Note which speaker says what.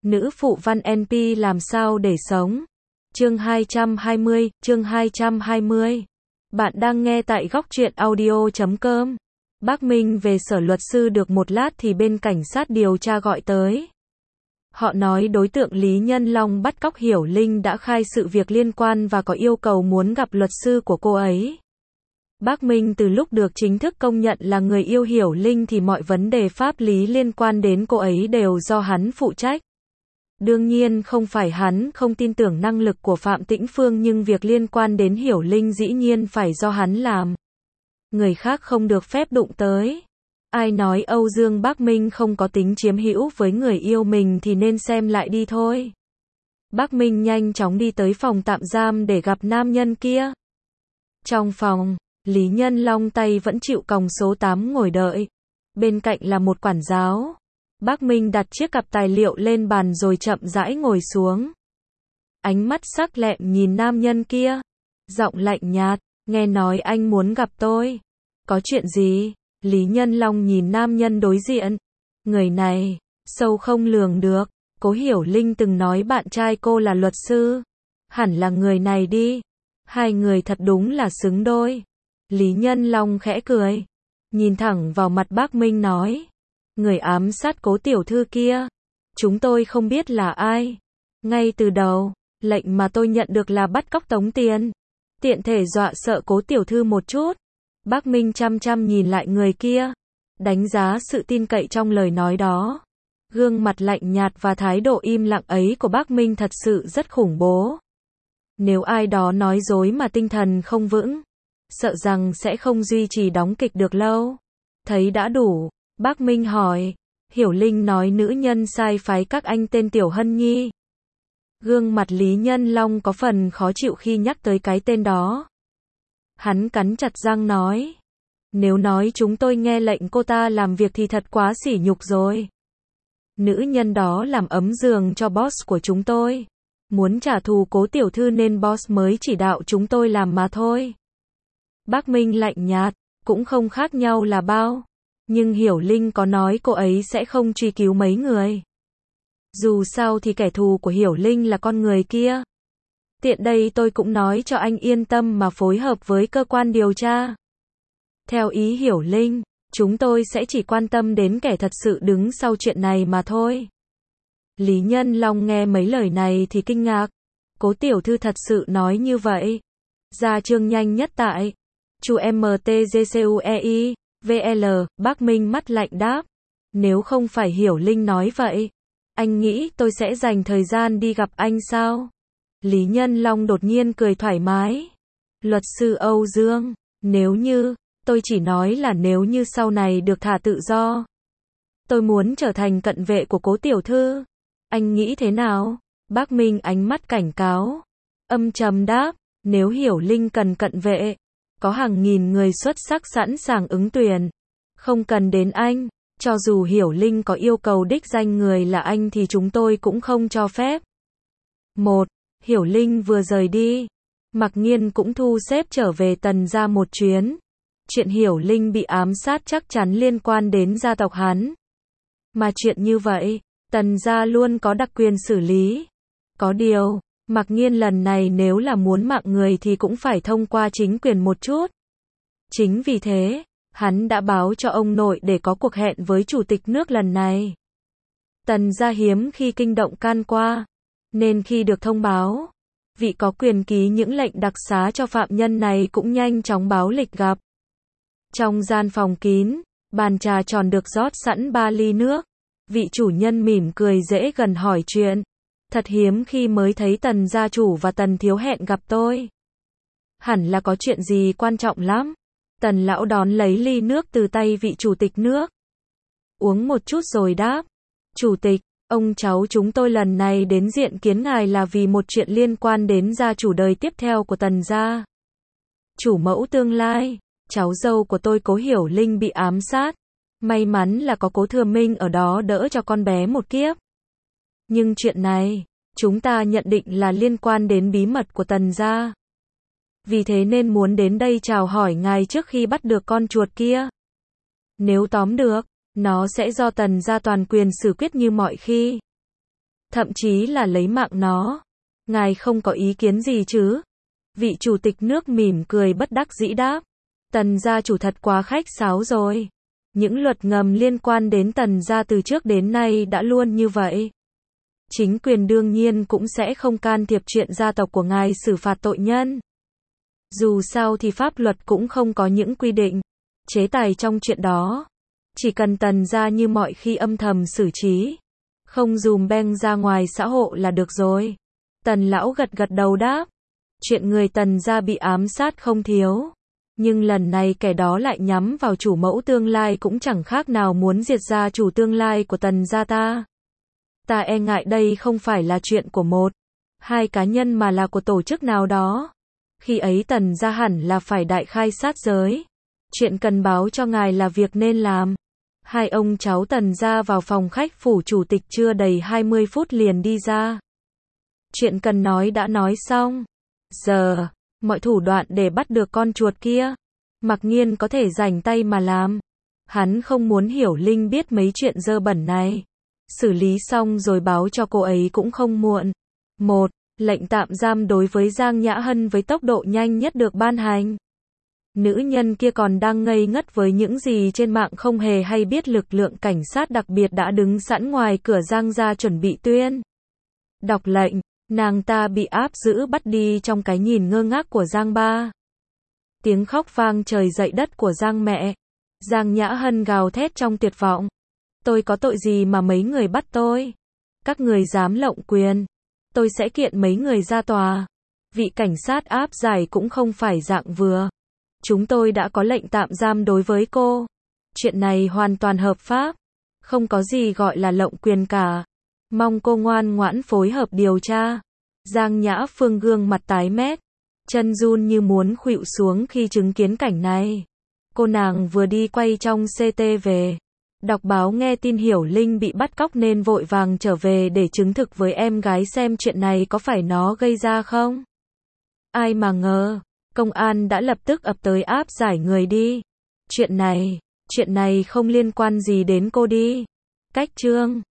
Speaker 1: Nữ phụ văn NP làm sao để sống. Chương 220. Bạn đang nghe tại góc truyện audio.com. Bác Minh về sở luật sư được một lát thì bên cảnh sát điều tra gọi tới. Họ nói đối tượng Lý Nhân Long bắt cóc Hiểu Linh đã khai sự việc liên quan và có yêu cầu muốn gặp luật sư của cô ấy. Bác Minh từ lúc được chính thức công nhận là người yêu Hiểu Linh thì mọi vấn đề pháp lý liên quan đến cô ấy đều do hắn phụ trách. Đương nhiên không phải hắn không tin tưởng năng lực của Phạm Tĩnh Phương, nhưng việc liên quan đến Hiểu Linh dĩ nhiên phải do hắn làm. Người khác không được phép đụng tới. Ai nói Âu Dương Bác Minh không có tính chiếm hữu với người yêu mình thì nên xem lại đi thôi. Bác Minh nhanh chóng đi tới phòng tạm giam để gặp nam nhân kia. Trong phòng, Lý Nhân Long tay vẫn chịu còng số 8 ngồi đợi. Bên cạnh là một quản giáo. Bác Minh đặt chiếc cặp tài liệu lên bàn rồi chậm rãi ngồi xuống. Ánh mắt sắc lẹm nhìn nam nhân kia. Giọng lạnh nhạt, nghe nói anh muốn gặp tôi. Có chuyện gì? Lý Nhân Long nhìn nam nhân đối diện. Người này, sâu không lường được. Cố Hiểu Linh từng nói bạn trai cô là luật sư. Hẳn là người này đi. Hai người thật đúng là xứng đôi. Lý Nhân Long khẽ cười. Nhìn thẳng vào mặt bác Minh nói. Người ám sát Cố tiểu thư kia. Chúng tôi không biết là ai. Ngay từ đầu, lệnh mà tôi nhận được là bắt cóc tống tiền. Tiện thể dọa sợ Cố tiểu thư một chút. Bác Minh chăm chăm nhìn lại người kia. Đánh giá sự tin cậy trong lời nói đó. Gương mặt lạnh nhạt và thái độ im lặng ấy của bác Minh thật sự rất khủng bố. Nếu ai đó nói dối mà tinh thần không vững, sợ rằng sẽ không duy trì đóng kịch được lâu. Thấy đã đủ, bác Minh hỏi. Hiểu Linh nói nữ nhân sai phái các anh tên Tiểu Hân Nhi. Gương mặt Lý Nhân Long có phần khó chịu khi nhắc tới cái tên đó. Hắn cắn chặt răng nói. Nếu nói chúng tôi nghe lệnh cô ta làm việc thì thật quá sỉ nhục rồi. Nữ nhân đó làm ấm giường cho boss của chúng tôi. Muốn trả thù Cố tiểu thư nên boss mới chỉ đạo chúng tôi làm mà thôi. Bác Minh lạnh nhạt, cũng không khác nhau là bao. Nhưng Hiểu Linh có nói cô ấy sẽ không truy cứu mấy người. Dù sao thì kẻ thù của Hiểu Linh là con người kia. Tiện đây tôi cũng nói cho anh yên tâm mà phối hợp với cơ quan điều tra. Theo ý Hiểu Linh, chúng tôi sẽ chỉ quan tâm đến kẻ thật sự đứng sau chuyện này mà thôi. Lý Nhân Long nghe mấy lời này thì kinh ngạc. Cố tiểu thư thật sự nói như vậy. Ra chương nhanh nhất tại Chu MTGCUEI VL. Bác Minh mắt lạnh đáp. Nếu không phải Hiểu Linh nói vậy, anh nghĩ tôi sẽ dành thời gian đi gặp anh sao? Lý Nhân Long đột nhiên cười thoải mái. Luật sư Âu Dương, nếu như, tôi chỉ nói là nếu như sau này được thả tự do, tôi muốn trở thành cận vệ của Cố tiểu thư. Anh nghĩ thế nào? Bác Minh ánh mắt cảnh cáo. Âm trầm đáp, nếu Hiểu Linh cần cận vệ, có hàng nghìn người xuất sắc sẵn sàng ứng tuyển. Không cần đến anh, cho dù Hiểu Linh có yêu cầu đích danh người là anh thì chúng tôi cũng không cho phép. 1. Hiểu Linh vừa rời đi. Mặc Nhiên cũng thu xếp trở về Tần gia một chuyến. Chuyện Hiểu Linh bị ám sát chắc chắn liên quan đến gia tộc hắn. Mà chuyện như vậy, Tần gia luôn có đặc quyền xử lý. Có điều, Mặc Nhiên lần này nếu là muốn mạng người thì cũng phải thông qua chính quyền một chút. Chính vì thế, hắn đã báo cho ông nội để có cuộc hẹn với chủ tịch nước lần này. Tần gia hiếm khi kinh động can qua, nên khi được thông báo, vị có quyền ký những lệnh đặc xá cho phạm nhân này cũng nhanh chóng báo lịch gặp. Trong gian phòng kín, bàn trà tròn được rót sẵn 3 ly nước. Vị chủ nhân mỉm cười dễ gần hỏi chuyện. Thật hiếm khi mới thấy Tần gia chủ và Tần thiếu hẹn gặp tôi. Hẳn là có chuyện gì quan trọng lắm. Tần lão đón lấy ly nước từ tay vị chủ tịch nước. Uống một chút rồi đáp. Chủ tịch, ông cháu chúng tôi lần này đến diện kiến ngài là vì một chuyện liên quan đến gia chủ đời tiếp theo của Tần gia. Chủ mẫu tương lai, cháu dâu của tôi Cố Hiểu Linh bị ám sát. May mắn là có Cố Thừa Minh ở đó đỡ cho con bé một kiếp. Nhưng chuyện này, chúng ta nhận định là liên quan đến bí mật của Tần gia. Vì thế nên muốn đến đây chào hỏi ngài trước khi bắt được con chuột kia. Nếu tóm được, nó sẽ do Tần gia toàn quyền xử quyết như mọi khi. thậm chí là lấy mạng nó. Ngài không có ý kiến gì chứ? Vị chủ tịch nước mỉm cười bất đắc dĩ đáp. Tần gia chủ thật quá khách sáo rồi. Những luật ngầm liên quan đến Tần gia từ trước đến nay đã luôn như vậy. Chính quyền đương nhiên cũng sẽ không can thiệp chuyện gia tộc của ngài xử phạt tội nhân. Dù sao thì pháp luật cũng không có những quy định, chế tài trong chuyện đó. Chỉ cần Tần gia như mọi khi âm thầm xử trí, không dùm beng ra ngoài xã hội là được rồi. Tần lão gật gật đầu đáp. Chuyện người Tần gia bị ám sát không thiếu. Nhưng lần này kẻ đó lại nhắm vào chủ mẫu tương lai cũng chẳng khác nào muốn diệt gia chủ tương lai của Tần gia ta. Ta e ngại đây không phải là chuyện của một, hai cá nhân mà là của tổ chức nào đó. Khi ấy Tần gia hẳn là phải đại khai sát giới. Chuyện cần báo cho ngài là việc nên làm. Hai ông cháu Tần gia vào phòng khách phủ chủ tịch chưa đầy 20 phút liền đi ra. Chuyện cần nói đã nói xong. Giờ, mọi thủ đoạn để bắt được con chuột kia, mặc nhiên có thể rảnh tay mà làm. Hắn không muốn Hiểu Linh biết mấy chuyện dơ bẩn này. Xử lý xong rồi báo cho cô ấy cũng không muộn. 1. Lệnh tạm giam đối với Giang Nhã Hân với tốc độ nhanh nhất được ban hành. Nữ nhân kia còn đang ngây ngất với những gì trên mạng, không hề hay biết lực lượng cảnh sát đặc biệt đã đứng sẵn ngoài cửa Giang gia chuẩn bị tuyên đọc lệnh. Nàng ta bị áp giữ bắt đi trong cái nhìn ngơ ngác của Giang ba. Tiếng khóc vang trời dậy đất của Giang mẹ. Giang Nhã Hân gào thét trong tuyệt vọng. Tôi có tội gì mà mấy người bắt tôi? Các người dám lộng quyền, tôi sẽ kiện mấy người ra tòa. Vị cảnh sát áp giải cũng không phải dạng vừa. Chúng tôi đã có lệnh tạm giam đối với cô. Chuyện này hoàn toàn hợp pháp. Không có gì gọi là lộng quyền cả. Mong cô ngoan ngoãn phối hợp điều tra. Giang Nhã Phương gương mặt tái mét, chân run như muốn khuỵu xuống khi chứng kiến cảnh này. Cô nàng vừa đi quay trong CT về. Đọc báo nghe tin Hiểu Linh bị bắt cóc nên vội vàng trở về để chứng thực với em gái xem chuyện này có phải nó gây ra không. Ai mà ngờ, công an đã lập tức ập tới áp giải người đi. Chuyện này không liên quan gì đến cô đi. Cách chương